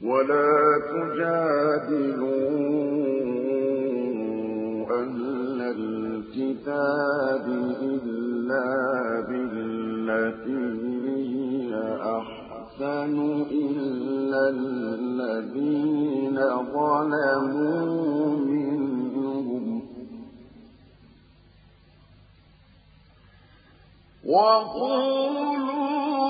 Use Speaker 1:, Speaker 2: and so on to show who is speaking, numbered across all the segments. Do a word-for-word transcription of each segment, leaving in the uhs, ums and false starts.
Speaker 1: ولا تجادلوا أهل الكتاب إلا بالتي هي أحسن إلا الذين ظلموا منهم وقولوا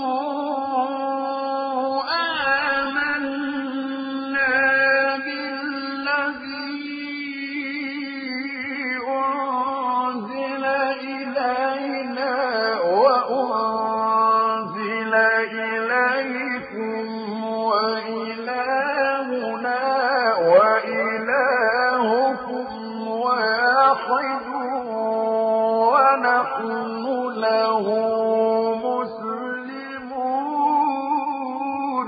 Speaker 1: له مسلمون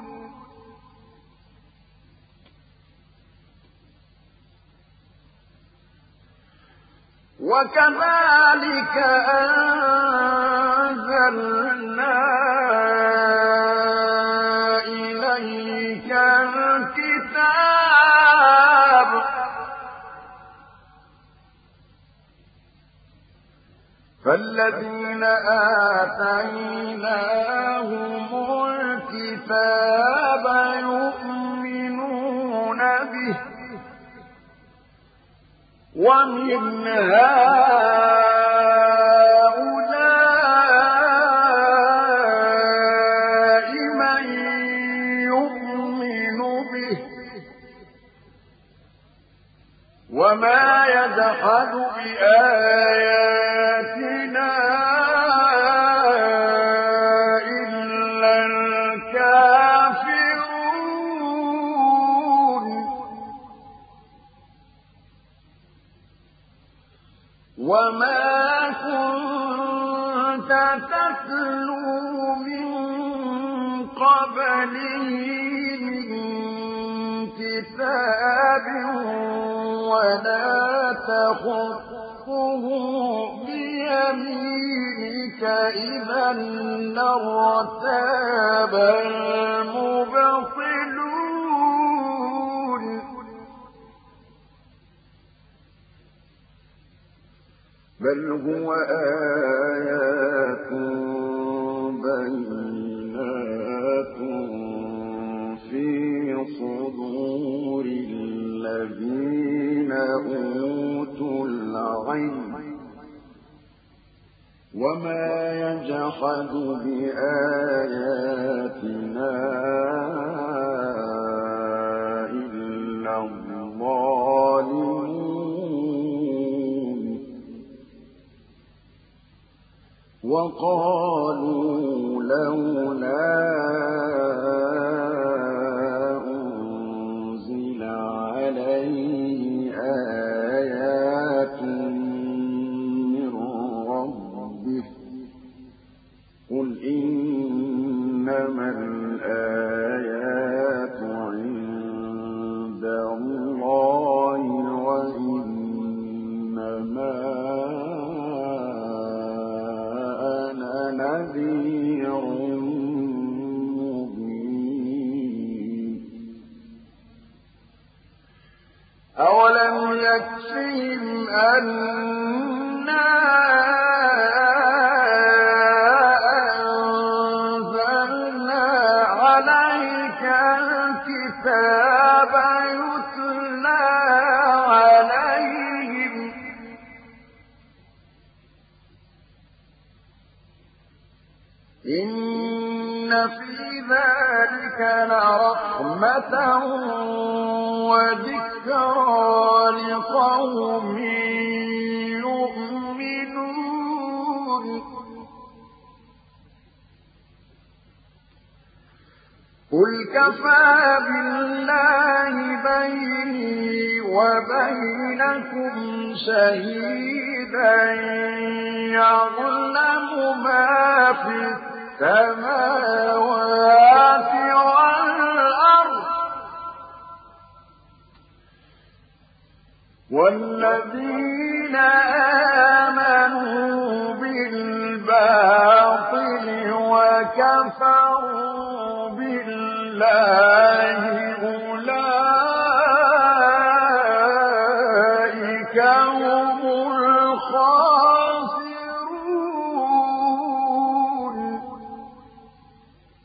Speaker 1: وكذلك أنزلنا إليك الكتاب فالذين آتيناهم الكتاب يؤمنون به ومن هؤلاء من يؤمن به وما يجحد بآياتنا إلا الكافرون وما كنت تتلو من قبله من كتاب ولا تخطه بيمينك إذا لارتاب المبطلون بل هو آيات بينات في صدور الذين أوتوا العلم وما يجحد بآياتنا إلا الظالمون وقالوا لولا أنزل عليه آيات من ربه قل إنما الآيات عند الله وإنما أنا نذير مبين أولم يكفهم أنا أنزلنا عليك الكتاب يتلى عليهم إن في ذلك لرحمة وذكرى لقوم يؤمنون قل كفى بالله بيني وبينكم شهيدا يعلم ما في السماوات والأرض والذين آمنوا بالباطل وكفروا بالله الله أولئك هم الخاسرون.